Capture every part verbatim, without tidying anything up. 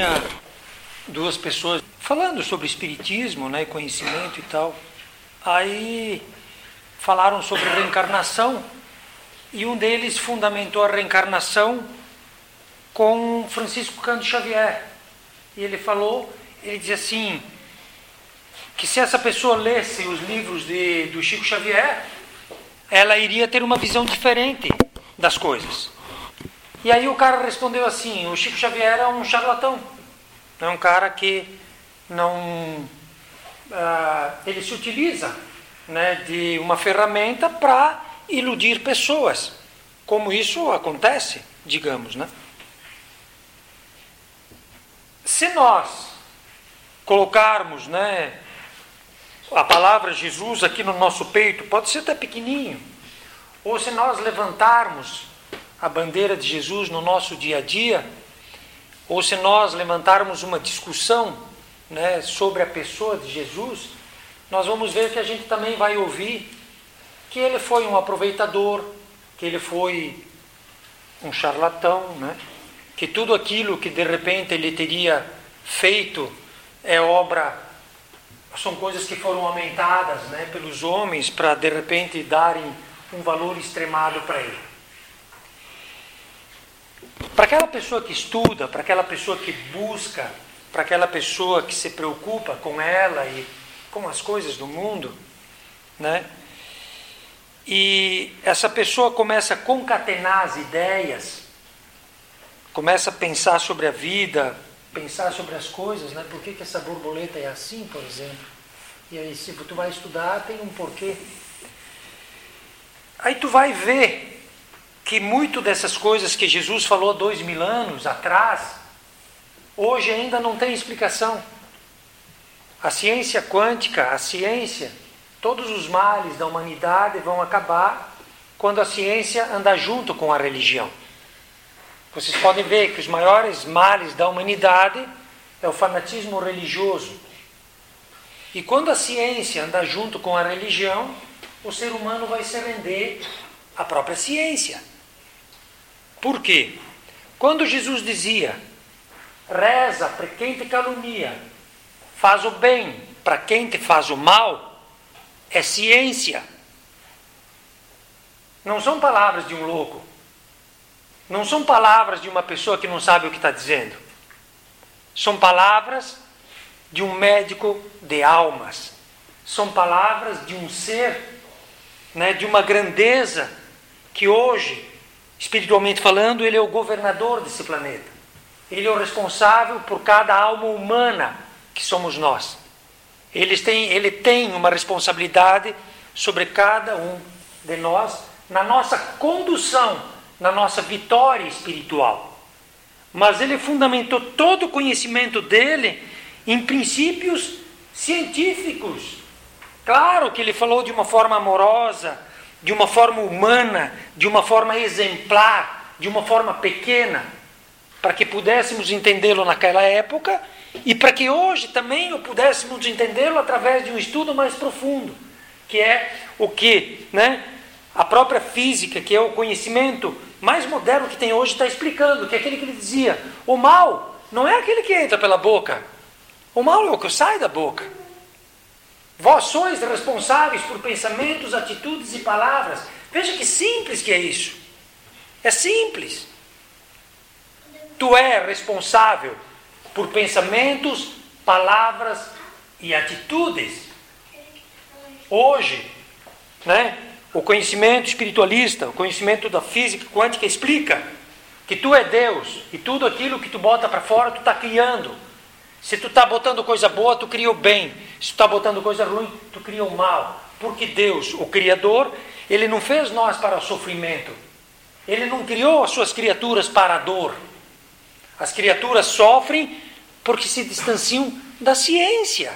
tinha duas pessoas falando sobre espiritismo, né, conhecimento e tal. Aí falaram sobre reencarnação e um deles fundamentou a reencarnação com Francisco Cândido Xavier. E ele falou, ele dizia assim, que se essa pessoa lesse os livros de, do Chico Xavier, ela iria ter uma visão diferente das coisas. E aí o cara respondeu assim, o Chico Xavier é um charlatão, é um cara que não... Uh, ele se utiliza, né, de uma ferramenta para iludir pessoas, como isso acontece, digamos, né? Se nós colocarmos, né, a palavra Jesus aqui no nosso peito, pode ser até pequenininho, ou se nós levantarmos a bandeira de Jesus no nosso dia a dia, ou se nós levantarmos uma discussão, né, sobre a pessoa de Jesus, nós vamos ver que a gente também vai ouvir que ele foi um aproveitador, que ele foi um charlatão, né? Que tudo aquilo que de repente ele teria feito é obra, são coisas que foram aumentadas, né, pelos homens para de repente darem um valor extremado para ele. Para aquela pessoa que estuda, para aquela pessoa que busca, para aquela pessoa que se preocupa com ela e com as coisas do mundo, né? E essa pessoa começa a concatenar as ideias, começa a pensar sobre a vida, pensar sobre as coisas, né? Por que que essa borboleta é assim, por exemplo? E aí, se tu vai estudar, tem um porquê. Aí tu vai ver que muito dessas coisas que Jesus falou dois mil anos atrás, hoje ainda não tem explicação. A ciência quântica, a ciência, todos os males da humanidade vão acabar quando a ciência andar junto com a religião. Vocês podem ver que os maiores males da humanidade é o fanatismo religioso. E quando a ciência andar junto com a religião, o ser humano vai se render à própria ciência. Por quê? Quando Jesus dizia, reza para quem te calunia, faz o bem para quem te faz o mal, é ciência. Não são palavras de um louco. Não são palavras de uma pessoa que não sabe o que está dizendo. São palavras de um médico de almas. São palavras de um ser, né, de uma grandeza que hoje, espiritualmente falando, ele é o governador desse planeta. Ele é o responsável por cada alma humana que somos nós. Ele tem, ele tem uma responsabilidade sobre cada um de nós, na nossa condução, na nossa vitória espiritual. Mas ele fundamentou todo o conhecimento dele em princípios científicos. Claro que ele falou de uma forma amorosa, de uma forma humana, de uma forma exemplar, de uma forma pequena, para que pudéssemos entendê-lo naquela época e para que hoje também o pudéssemos entendê-lo através de um estudo mais profundo, que é o que, né, a própria física, que é o conhecimento mais moderno que tem hoje, está explicando, que é aquele que ele dizia, o mal não é aquele que entra pela boca, o mal é o que sai da boca. Vós sois responsáveis por pensamentos, atitudes e palavras. Veja que simples que é isso. É simples. Tu és responsável por pensamentos, palavras e atitudes. Hoje, né, o conhecimento espiritualista, o conhecimento da física quântica explica que tu é Deus e tudo aquilo que tu bota para fora tu está criando. Se tu está botando coisa boa, tu cria o bem. Se tu está botando coisa ruim, tu cria o mal. Porque Deus, o Criador, Ele não fez nós para o sofrimento. Ele não criou as suas criaturas para a dor. As criaturas sofrem porque se distanciam da ciência,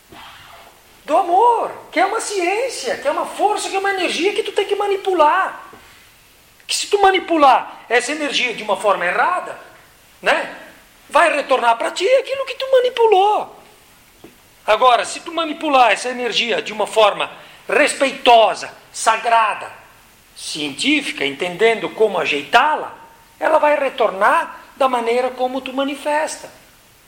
do amor, que é uma ciência, que é uma força, que é uma energia que tu tem que manipular. Que se tu manipular essa energia de uma forma errada, né, vai retornar para ti aquilo que tu manipulou. Agora, se tu manipular essa energia de uma forma respeitosa, sagrada, científica, entendendo como ajeitá-la, ela vai retornar da maneira como tu manifesta.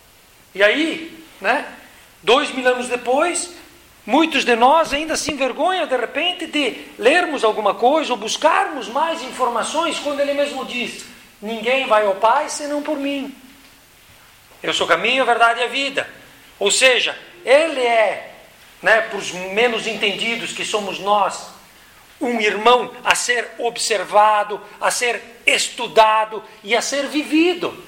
E aí, né, dois mil anos depois, muitos de nós ainda se envergonham de repente de lermos alguma coisa ou buscarmos mais informações, quando ele mesmo diz: ninguém vai ao Pai senão por mim. Eu sou o caminho, a verdade e a vida. Ou seja, ele é, né, para os menos entendidos que somos nós, um irmão a ser observado, a ser estudado e a ser vivido.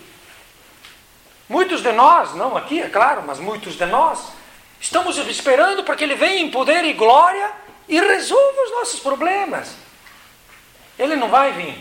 Muitos de nós, não aqui, é claro, mas muitos de nós, estamos esperando para que ele venha em poder e glória e resolva os nossos problemas. Ele não vai vir.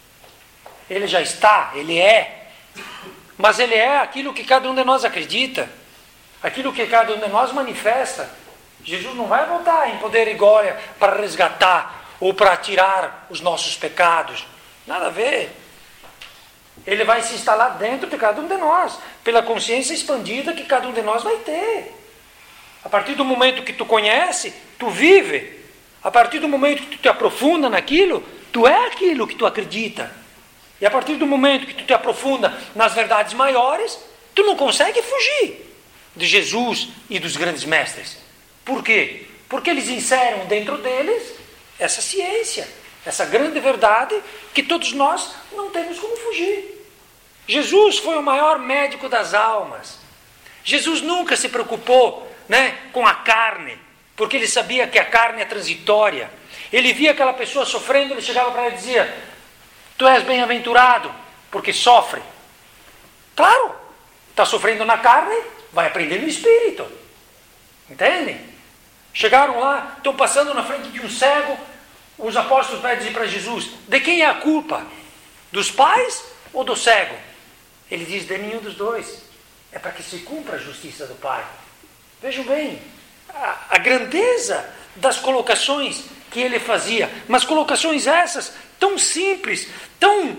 Ele já está, ele é. Mas ele é aquilo que cada um de nós acredita, aquilo que cada um de nós manifesta. Jesus não vai voltar em poder e glória para resgatar ou para tirar os nossos pecados. Nada a ver. Ele vai se instalar dentro de cada um de nós, pela consciência expandida que cada um de nós vai ter. A partir do momento que tu conhece, tu vive. A partir do momento que tu te aprofunda naquilo, tu é aquilo que tu acredita. E a partir do momento que tu te aprofunda nas verdades maiores, tu não consegue fugir de Jesus e dos grandes mestres. Por quê? Porque eles inserem dentro deles essa ciência, essa grande verdade que todos nós não temos como fugir. Jesus foi o maior médico das almas. Jesus nunca se preocupou, né, com a carne, porque ele sabia que a carne é transitória. Ele via aquela pessoa sofrendo, ele chegava para ela e dizia: tu és bem-aventurado, porque sofre. Claro, está sofrendo na carne, vai aprender no espírito. Entende? Chegaram lá, estão passando na frente de um cego, os apóstolos vai dizer para Jesus: de quem é a culpa? Dos pais ou do cego? Ele diz: de nenhum dos dois. É para que se cumpra a justiça do Pai. Vejam bem, a, a grandeza das colocações que ele fazia, mas colocações essas tão simples, tão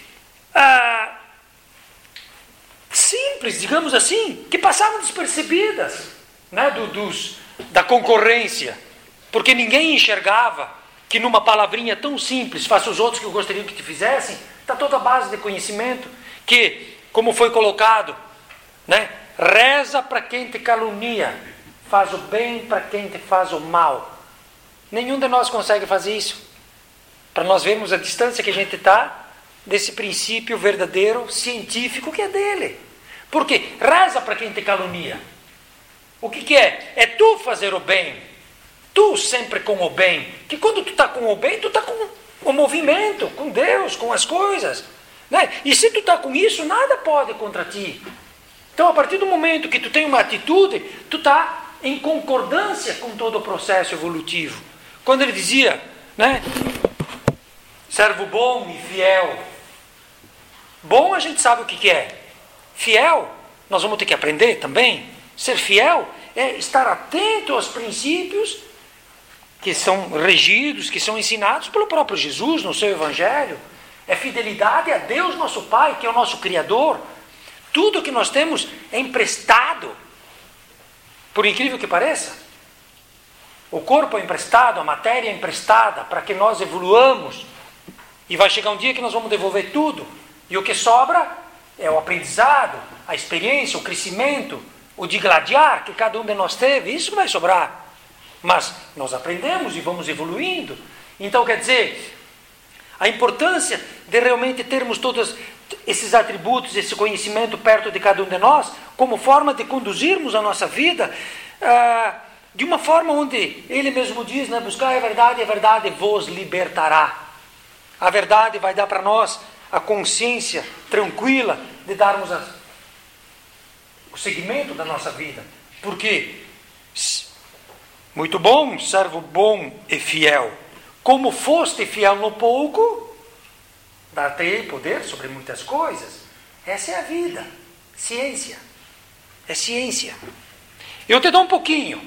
ah, simples, digamos assim, que passavam despercebidas, né, do, dos, da concorrência, porque ninguém enxergava que numa palavrinha tão simples: faça os outros que eu gostaria que te fizessem, está toda a base de conhecimento, que, como foi colocado, né, reza para quem te calunia, faz o bem para quem te faz o mal. Nenhum de nós consegue fazer isso. Para nós vermos a distância que a gente está desse princípio verdadeiro, científico, que é dele. Porque reza para quem te calunia. O que, que é? É tu fazer o bem. Tu sempre com o bem. Que quando tu está com o bem, tu está com o movimento, com Deus, com as coisas. Né? E se tu está com isso, nada pode contra ti. Então, a partir do momento que tu tem uma atitude, tu está em concordância com todo o processo evolutivo. Quando ele dizia, né, servo bom e fiel. Bom, a gente sabe o que, que é. Fiel, nós vamos ter que aprender também. Ser fiel é estar atento aos princípios que são regidos, que são ensinados pelo próprio Jesus no seu Evangelho. É fidelidade a Deus, nosso Pai, que é o nosso Criador. Tudo que nós temos é emprestado. Por incrível que pareça, o corpo é emprestado, a matéria é emprestada para que nós evoluamos. E vai chegar um dia que nós vamos devolver tudo. E o que sobra é o aprendizado, a experiência, o crescimento, o digladiar que cada um de nós teve. Isso vai sobrar. Mas nós aprendemos e vamos evoluindo. Então, quer dizer, a importância de realmente termos todos esses atributos, esse conhecimento perto de cada um de nós, como forma de conduzirmos a nossa vida, ah, de uma forma onde ele mesmo diz, né, buscar a verdade e a verdade vos libertará. A verdade vai dar para nós a consciência tranquila de darmos a, o seguimento da nossa vida. Porque, muito bom, servo bom e fiel. Como foste fiel no pouco, dar-te-ei poder sobre muitas coisas. Essa é a vida. Ciência. É ciência. Eu te dou um pouquinho.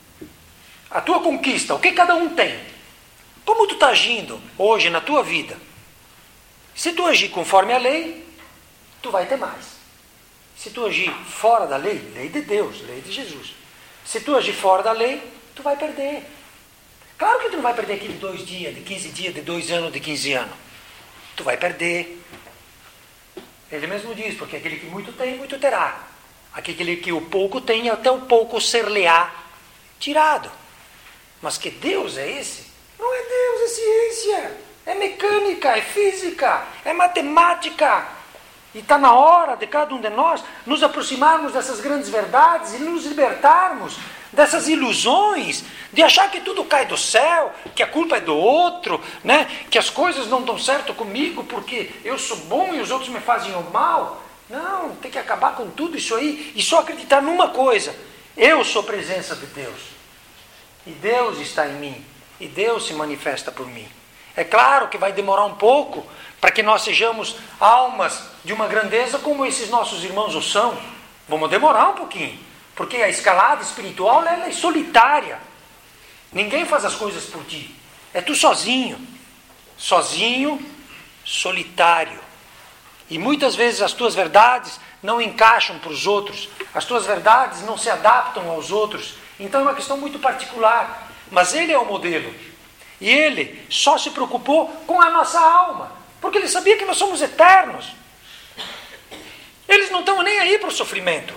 A tua conquista, o que cada um tem. Como tu está agindo hoje na tua vida? Se tu agir conforme a lei, tu vai ter mais. Se tu agir fora da lei, lei de Deus, lei de Jesus. Se tu agir fora da lei, tu vai perder. Claro que tu não vai perder aqui de dois dias, de quinze dias, de dois anos, de quinze anos. Tu vai perder. Ele mesmo diz, porque aquele que muito tem, muito terá. Aquele que o pouco tem, até o pouco ser-lhe-á tirado. Mas que Deus é esse? Não é Deus, é ciência, é mecânica, é física, é matemática. E está na hora de cada um de nós nos aproximarmos dessas grandes verdades e nos libertarmos dessas ilusões de achar que tudo cai do céu, que a culpa é do outro, né? Que as coisas não dão certo comigo porque eu sou bom e os outros me fazem o mal. Não, tem que acabar com tudo isso aí e só acreditar numa coisa: eu sou presença de Deus e Deus está em mim e Deus se manifesta por mim. É claro que vai demorar um pouco para que nós sejamos almas de uma grandeza como esses nossos irmãos o são. Vamos demorar um pouquinho, porque a escalada espiritual ela é solitária. Ninguém faz as coisas por ti. É tu sozinho. Sozinho, solitário. E muitas vezes as tuas verdades não encaixam para os outros. As tuas verdades não se adaptam aos outros. Então é uma questão muito particular. Mas ele é o modelo. E ele só se preocupou com a nossa alma. Porque ele sabia que nós somos eternos. Eles não estão nem aí para o sofrimento.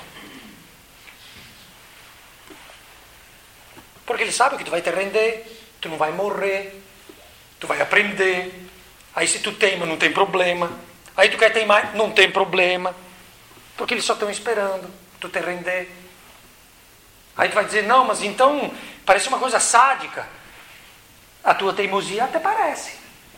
Porque ele sabe que tu vai te render, tu não vai morrer, tu vai aprender. Aí se tu teima, não tem problema. Aí tu quer teimar, não tem problema. Porque eles só estão esperando tu te render. Aí tu vai dizer, não, mas então parece uma coisa sádica. A tua teimosia até parece.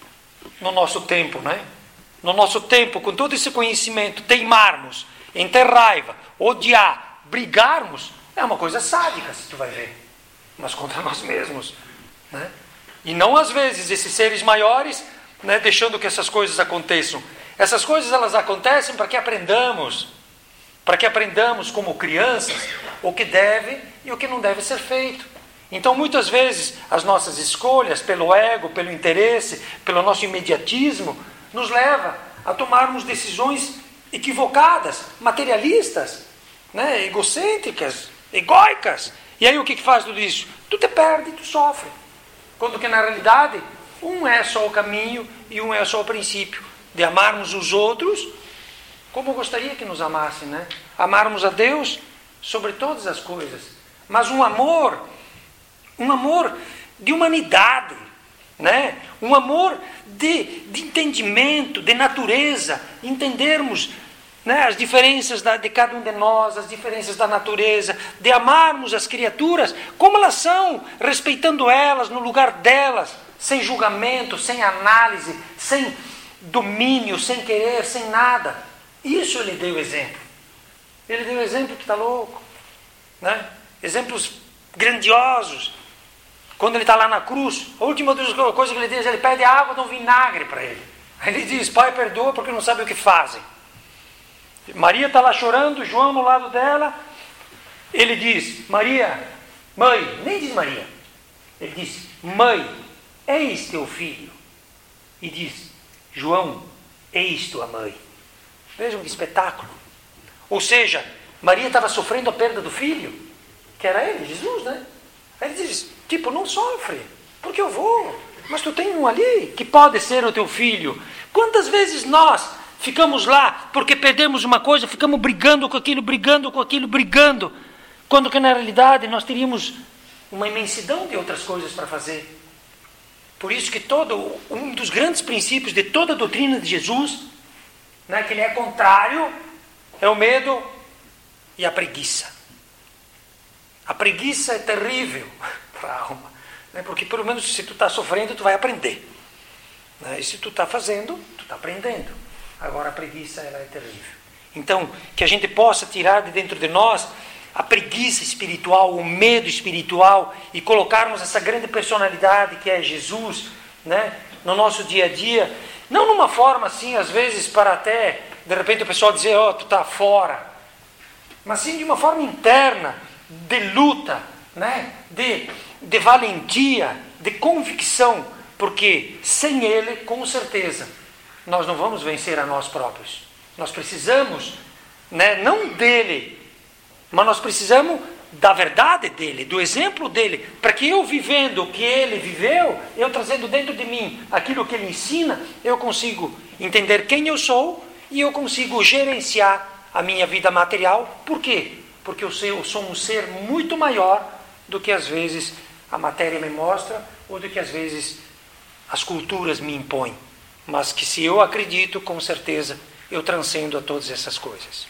No nosso tempo, né? No nosso tempo, com todo esse conhecimento, teimarmos, em ter raiva, odiar, brigarmos, é uma coisa sádica, se tu vai ver. Mas contra nós mesmos, né? E não às vezes esses seres maiores, né, deixando que essas coisas aconteçam. Essas coisas elas acontecem para que aprendamos, para que aprendamos como crianças o que deve e o que não deve ser feito. Então muitas vezes as nossas escolhas pelo ego, pelo interesse, pelo nosso imediatismo, nos leva a tomarmos decisões equivocadas, materialistas, né, egocêntricas, egóicas. E aí o que faz tudo isso? Tu te perde, tu sofre. Quando que na realidade, um é só o caminho e um é só o princípio. De amarmos os outros como eu gostaria que nos amassem, né? Amarmos a Deus sobre todas as coisas. Mas um amor, um amor de humanidade, né? Um amor de, de entendimento, de natureza. Entendermos, né, as diferenças da, de cada um de nós, as diferenças da natureza, de amarmos as criaturas como elas são, respeitando elas no lugar delas, sem julgamento, sem análise, sem domínio, sem querer, sem nada. Isso ele deu exemplo. Ele deu exemplo que está louco, né? Exemplos grandiosos. Quando ele está lá na cruz, a última coisa que ele diz, ele pede água de um vinagre para ele. Aí ele diz, Pai, perdoa porque não sabe o que fazem. Maria está lá chorando, João no lado dela. Ele diz, Maria, mãe, nem diz Maria. Ele diz, mãe, eis teu filho. E diz, João, eis tua mãe. Vejam que espetáculo. Ou seja, Maria estava sofrendo a perda do filho, que era ele, Jesus, né? Aí ele diz, tipo, não sofre, porque eu vou. Mas tu tem um ali que pode ser o teu filho. Quantas vezes nós ficamos lá porque perdemos uma coisa, ficamos brigando com aquilo, brigando com aquilo, brigando, quando que na realidade nós teríamos uma imensidão de outras coisas para fazer. Por isso que todo, um dos grandes princípios de toda a doutrina de Jesus, né, que ele é contrário, é o medo e a preguiça. A preguiça é terrível para a alma, né, porque pelo menos se tu está sofrendo, tu vai aprender. Né, e se tu está fazendo, tu está aprendendo. Agora a preguiça ela é terrível. Então, que a gente possa tirar de dentro de nós a preguiça espiritual, o medo espiritual e colocarmos essa grande personalidade que é Jesus, né, no nosso dia a dia. Não numa forma assim, às vezes, para até, de repente, o pessoal dizer, ó, oh, tu está fora. Mas sim de uma forma interna, de luta, né, de, de valentia, de convicção. Porque sem Ele, com certeza, nós não vamos vencer a nós próprios. Nós precisamos, né, não dele, mas nós precisamos da verdade dele, do exemplo dele, para que eu vivendo o que ele viveu, eu trazendo dentro de mim aquilo que ele ensina, eu consigo entender quem eu sou e eu consigo gerenciar a minha vida material. Por quê? Porque eu, sei, eu sou um ser muito maior do que às vezes a matéria me mostra ou do que às vezes as culturas me impõem. Mas que se eu acredito, com certeza, eu transcendo a todas essas coisas.